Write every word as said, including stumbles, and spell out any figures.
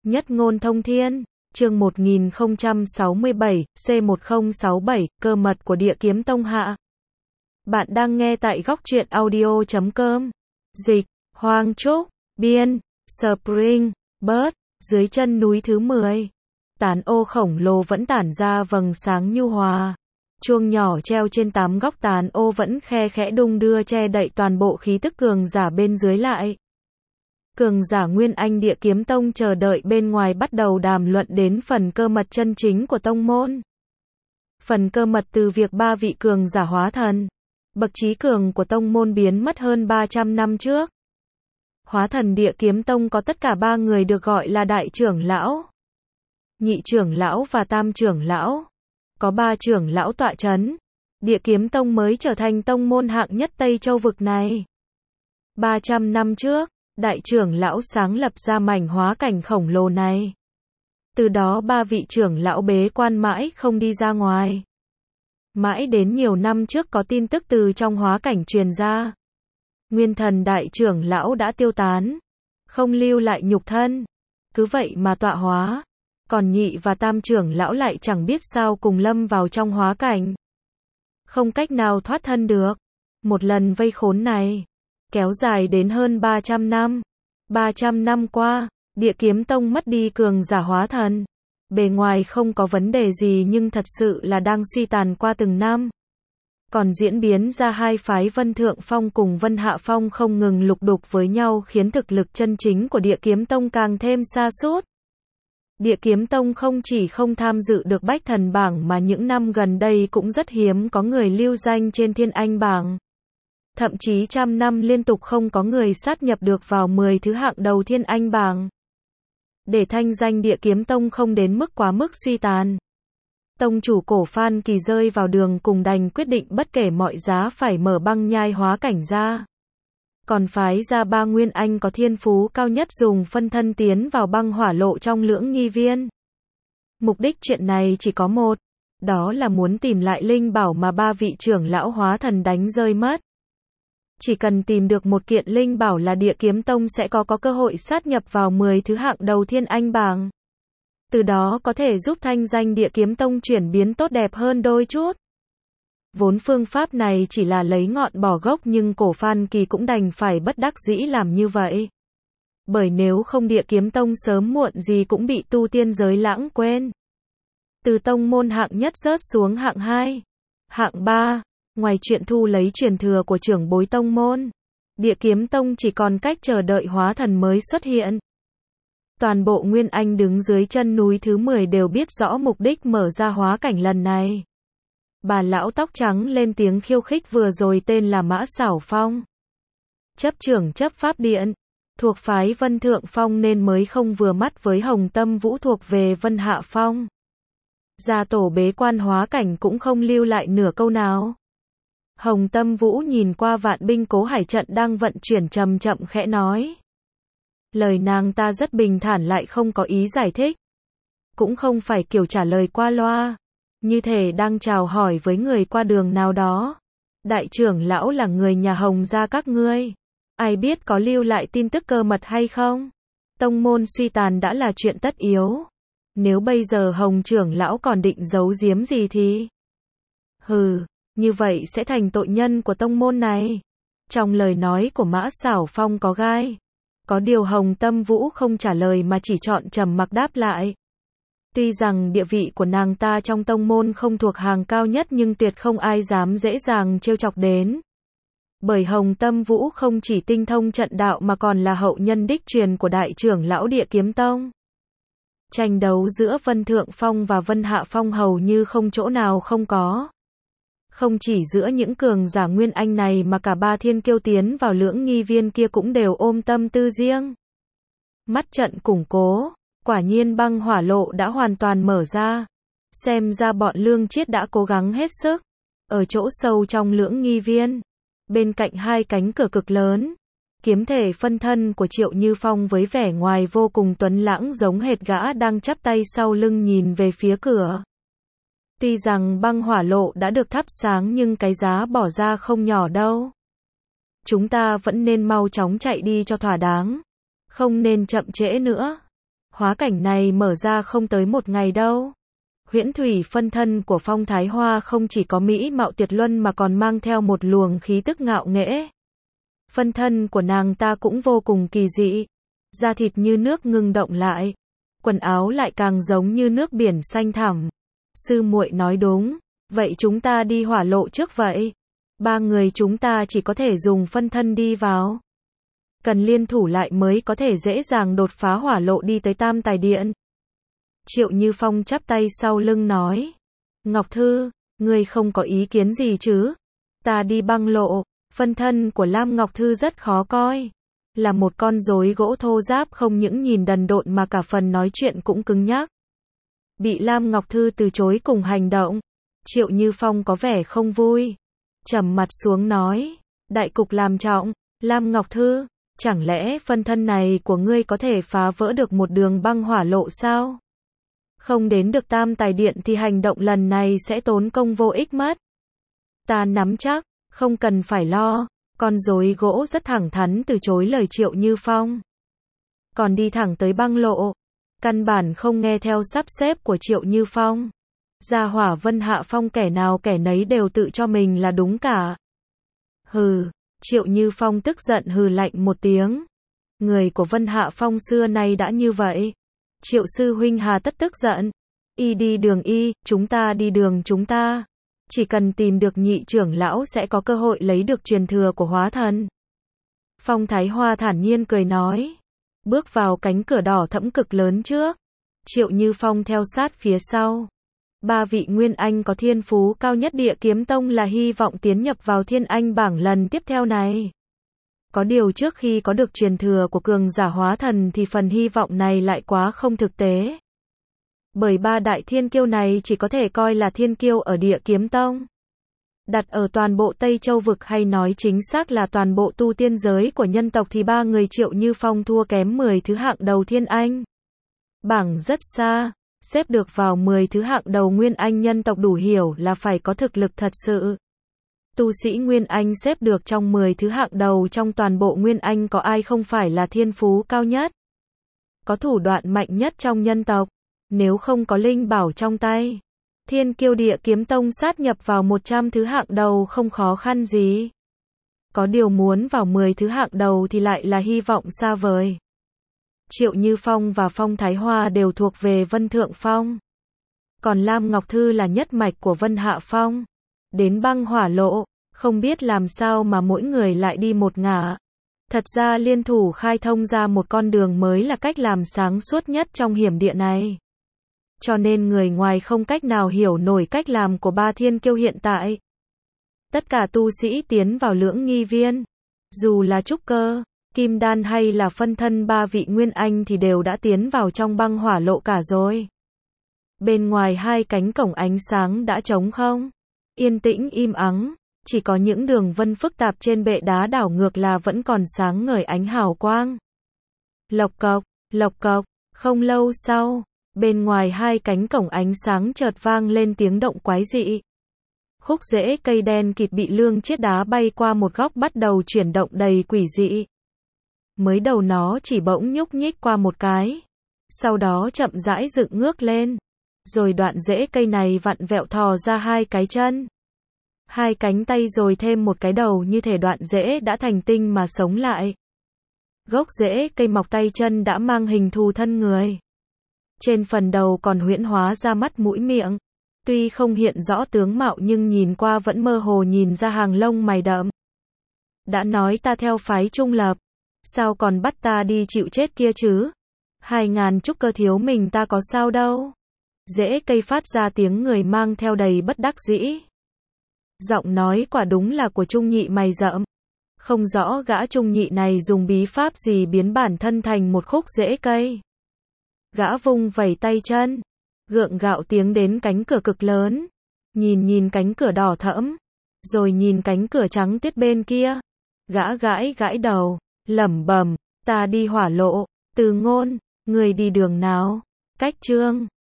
Nhất ngôn thông thiên, chương một nghìn không trăm sáu mươi bảy, C một không sáu bảy, cơ mật của Địa Kiếm Tông hạ. Bạn đang nghe tại góc truyện audio chấm com. Dịch, Hoàng Trúc, biên, Spring, Bird, dưới chân núi thứ mười. Tán ô khổng lồ vẫn tản ra vầng sáng nhu hòa. Chuông nhỏ treo trên tám góc tán ô vẫn khe khẽ đung đưa che đậy toàn bộ khí tức cường giả bên dưới lại. Cường giả Nguyên Anh Địa Kiếm Tông chờ đợi bên ngoài bắt đầu đàm luận đến phần cơ mật chân chính của tông môn. Phần cơ mật từ việc ba vị cường giả hóa thần, bậc trí cường của tông môn biến mất hơn ba trăm năm trước. Hóa thần Địa Kiếm Tông có tất cả ba người được gọi là đại trưởng lão, nhị trưởng lão và tam trưởng lão. Có ba trưởng lão tọa chấn, Địa Kiếm Tông mới trở thành tông môn hạng nhất Tây Châu vực này. ba trăm năm trước, đại trưởng lão sáng lập ra mảnh hóa cảnh khổng lồ này. Từ đó ba vị trưởng lão bế quan mãi không đi ra ngoài. Mãi đến nhiều năm trước có tin tức từ trong hóa cảnh truyền ra. Nguyên thần đại trưởng lão đã tiêu tán, không lưu lại nhục thân, cứ vậy mà tọa hóa. Còn nhị và tam trưởng lão lại chẳng biết sao cùng lâm vào trong hóa cảnh. Không cách nào thoát thân được. Một lần vây khốn này kéo dài đến hơn ba trăm năm. ba trăm năm qua, Địa Kiếm Tông mất đi cường giả hóa thần. Bề ngoài không có vấn đề gì nhưng thật sự là đang suy tàn qua từng năm. Còn diễn biến ra hai phái Vân Thượng Phong cùng Vân Hạ Phong không ngừng lục đục với nhau khiến thực lực chân chính của Địa Kiếm Tông càng thêm sa sút. Địa Kiếm Tông không chỉ không tham dự được Bách Thần bảng mà những năm gần đây cũng rất hiếm có người lưu danh trên Thiên Anh bảng. Thậm chí trăm năm liên tục không có người sát nhập được vào mười thứ hạng đầu Thiên Anh bảng. Để thanh danh Địa Kiếm Tông không đến mức quá mức suy tàn, tông chủ cổ Phan Kỳ rơi vào đường cùng đành quyết định bất kể mọi giá phải mở băng nhai hóa cảnh ra. Còn phái ra ba Nguyên Anh có thiên phú cao nhất dùng phân thân tiến vào băng hỏa lộ trong lưỡng nghi viên. Mục đích chuyện này chỉ có một, đó là muốn tìm lại linh bảo mà ba vị trưởng lão hóa thần đánh rơi mất. Chỉ cần tìm được một kiện linh bảo là Địa Kiếm Tông sẽ có có cơ hội sát nhập vào mười thứ hạng đầu Thiên Anh bảng. Từ đó có thể giúp thanh danh Địa Kiếm Tông chuyển biến tốt đẹp hơn đôi chút. Vốn phương pháp này chỉ là lấy ngọn bỏ gốc nhưng cổ Phan Kỳ cũng đành phải bất đắc dĩ làm như vậy. Bởi nếu không Địa Kiếm Tông sớm muộn gì cũng bị tu tiên giới lãng quên. Từ tông môn hạng nhất rớt xuống hạng hai, hạng ba, ngoài chuyện thu lấy truyền thừa của trưởng bối tông môn, Địa Kiếm Tông chỉ còn cách chờ đợi hóa thần mới xuất hiện. Toàn bộ Nguyên Anh đứng dưới chân núi thứ mười đều biết rõ mục đích mở ra hóa cảnh lần này. Bà lão tóc trắng lên tiếng khiêu khích vừa rồi tên là Mã Xảo Phong. Chấp trưởng chấp pháp điện, thuộc phái Vân Thượng Phong nên mới không vừa mắt với Hồng Tâm Vũ thuộc về Vân Hạ Phong. Gia tổ bế quan hóa cảnh cũng không lưu lại nửa câu nào. Hồng Tâm Vũ nhìn qua vạn binh cố hải trận đang vận chuyển chậm chậm khẽ nói. Lời nàng ta rất bình thản lại không có ý giải thích. Cũng không phải kiểu trả lời qua loa. Như thể đang chào hỏi với người qua đường nào đó. Đại trưởng lão là người nhà Hồng gia các ngươi. Ai biết có lưu lại tin tức cơ mật hay không? Tông môn suy tàn đã là chuyện tất yếu. Nếu bây giờ Hồng trưởng lão còn định giấu giếm gì thì... Hừ, như vậy sẽ thành tội nhân của tông môn này. Trong lời nói của Mã Xảo Phong có gai. Có điều Hồng Tâm Vũ không trả lời mà chỉ chọn trầm mặc đáp lại. Tuy rằng địa vị của nàng ta trong tông môn không thuộc hàng cao nhất nhưng tuyệt không ai dám dễ dàng trêu chọc đến. Bởi Hồng Tâm Vũ không chỉ tinh thông trận đạo mà còn là hậu nhân đích truyền của đại trưởng lão Địa Kiếm Tông. Tranh đấu giữa Vân Thượng Phong và Vân Hạ Phong hầu như không chỗ nào không có. Không chỉ giữa những cường giả Nguyên Anh này mà cả ba thiên kiêu tiến vào lưỡng nghi viên kia cũng đều ôm tâm tư riêng. Mắt trận củng cố. Quả nhiên băng hỏa lộ đã hoàn toàn mở ra. Xem ra bọn Lương Chiết đã cố gắng hết sức. Ở chỗ sâu trong lưỡng nghi viên, bên cạnh hai cánh cửa cực lớn, kiếm thể phân thân của Triệu Như Phong với vẻ ngoài vô cùng tuấn lãng giống hệt gã đang chắp tay sau lưng nhìn về phía cửa. Tuy rằng băng hỏa lộ đã được thắp sáng nhưng cái giá bỏ ra không nhỏ đâu. Chúng ta vẫn nên mau chóng chạy đi cho thỏa đáng. Không nên chậm trễ nữa. Hóa cảnh này mở ra không tới một ngày đâu. Huyễn thủy phân thân của Phong Thái Hoa không chỉ có mỹ mạo tuyệt luân mà còn mang theo một luồng khí tức ngạo nghễ. Phân thân của nàng ta cũng vô cùng kỳ dị. Da thịt như nước ngưng động lại. Quần áo lại càng giống như nước biển xanh thẳm. Sư muội nói đúng. Vậy chúng ta đi hỏa lộ trước vậy. Ba người chúng ta chỉ có thể dùng phân thân đi vào. Cần liên thủ lại mới có thể dễ dàng đột phá hỏa lộ đi tới Tam Tài Điện. Triệu Như Phong chắp tay sau lưng nói. Ngọc Thư, ngươi không có ý kiến gì chứ? Ta đi băng lộ. Phân thân của Lam Ngọc Thư rất khó coi. Là một con rối gỗ thô ráp, không những nhìn đần độn mà cả phần nói chuyện cũng cứng nhắc. Bị Lam Ngọc Thư từ chối cùng hành động. Triệu Như Phong có vẻ không vui. Trầm mặt xuống nói. Đại cục làm trọng. Lam Ngọc Thư, chẳng lẽ phân thân này của ngươi có thể phá vỡ được một đường băng hỏa lộ sao? Không đến được Tam Tài Điện thì hành động lần này sẽ tốn công vô ích mất. Ta nắm chắc, không cần phải lo. Con rối gỗ rất thẳng thắn từ chối lời Triệu Như Phong. Còn đi thẳng tới băng lộ. Căn bản không nghe theo sắp xếp của Triệu Như Phong. Gia hỏa Vân Hạ Phong kẻ nào kẻ nấy đều tự cho mình là đúng cả. Hừ, Triệu Như Phong tức giận hừ lạnh một tiếng. Người của Vân Hạ Phong xưa nay đã như vậy. Triệu sư huynh hà tất tức giận. Y đi đường y, chúng ta đi đường chúng ta. Chỉ cần tìm được nhị trưởng lão sẽ có cơ hội lấy được truyền thừa của hóa thần. Phong Thái Hoa thản nhiên cười nói. Bước vào cánh cửa đỏ thẫm cực lớn trước. Triệu Như Phong theo sát phía sau. Ba vị Nguyên Anh có thiên phú cao nhất Địa Kiếm Tông là hy vọng tiến nhập vào Thiên Anh bảng lần tiếp theo này. Có điều trước khi có được truyền thừa của cường giả hóa thần thì phần hy vọng này lại quá không thực tế. Bởi ba đại thiên kiêu này chỉ có thể coi là thiên kiêu ở Địa Kiếm Tông. Đặt ở toàn bộ Tây Châu vực, hay nói chính xác là toàn bộ tu tiên giới của nhân tộc, thì ba người Triệu Như Phong thua kém mười thứ hạng đầu Thiên Anh bảng rất xa. Xếp được vào mười thứ hạng đầu Nguyên Anh nhân tộc đủ hiểu là phải có thực lực thật sự. Tu sĩ Nguyên Anh xếp được trong mười thứ hạng đầu trong toàn bộ Nguyên Anh có ai không phải là thiên phú cao nhất, có thủ đoạn mạnh nhất trong nhân tộc. Nếu không có linh bảo trong tay, Thiên Kiêu Địa Kiếm Tông sát nhập vào một trăm thứ hạng đầu không khó khăn gì. Có điều muốn vào mười thứ hạng đầu thì lại là hy vọng xa vời. Triệu Như Phong và Phong Thái Hoa đều thuộc về Vân Thượng Phong. Còn Lam Ngọc Thư là nhất mạch của Vân Hạ Phong. Đến băng hỏa lộ, không biết làm sao mà mỗi người lại đi một ngả. Thật ra liên thủ khai thông ra một con đường mới là cách làm sáng suốt nhất trong hiểm địa này. Cho nên người ngoài không cách nào hiểu nổi cách làm của ba thiên kiêu hiện tại. Tất cả tu sĩ tiến vào lưỡng nghi viên, dù là trúc cơ, kim đan hay là phân thân ba vị Nguyên Anh thì đều đã tiến vào trong băng hỏa lộ cả rồi. Bên ngoài hai cánh cổng ánh sáng đã trống không, yên tĩnh im ắng, chỉ có những đường vân phức tạp trên bệ đá đảo ngược là vẫn còn sáng ngời ánh hào quang. Lộc cộc, lộc cộc, không lâu sau, bên ngoài hai cánh cổng ánh sáng chợt vang lên tiếng động quái dị. Khúc rễ cây đen kịt bị lương chiết đá bay qua một góc bắt đầu chuyển động đầy quỷ dị. Mới đầu nó chỉ bỗng nhúc nhích qua một cái, sau đó chậm rãi dựng ngước lên, rồi đoạn rễ cây này vặn vẹo thò ra hai cái chân, hai cánh tay rồi thêm một cái đầu, như thể đoạn rễ đã thành tinh mà sống lại. Gốc rễ cây mọc tay chân đã mang hình thù thân người. Trên phần đầu còn huyễn hóa ra mắt mũi miệng. Tuy không hiện rõ tướng mạo nhưng nhìn qua vẫn mơ hồ nhìn ra hàng lông mày đậm. Đã nói ta theo phái trung lập, sao còn bắt ta đi chịu chết kia chứ? Hai ngàn trúc cơ thiếu mình ta có sao đâu. Rễ cây phát ra tiếng người mang theo đầy bất đắc dĩ. Giọng nói quả đúng là của Trung Nhị mày rậm. Không rõ gã Trung Nhị này dùng bí pháp gì biến bản thân thành một khúc rễ cây. Gã vung vẩy tay chân, gượng gạo tiếng đến cánh cửa cực lớn. Nhìn nhìn cánh cửa đỏ thẫm, rồi nhìn cánh cửa trắng tuyết bên kia. Gã gãi gãi đầu, lẩm bẩm, ta đi hỏa lộ. Từ Ngôn, người đi đường nào? Cách Chương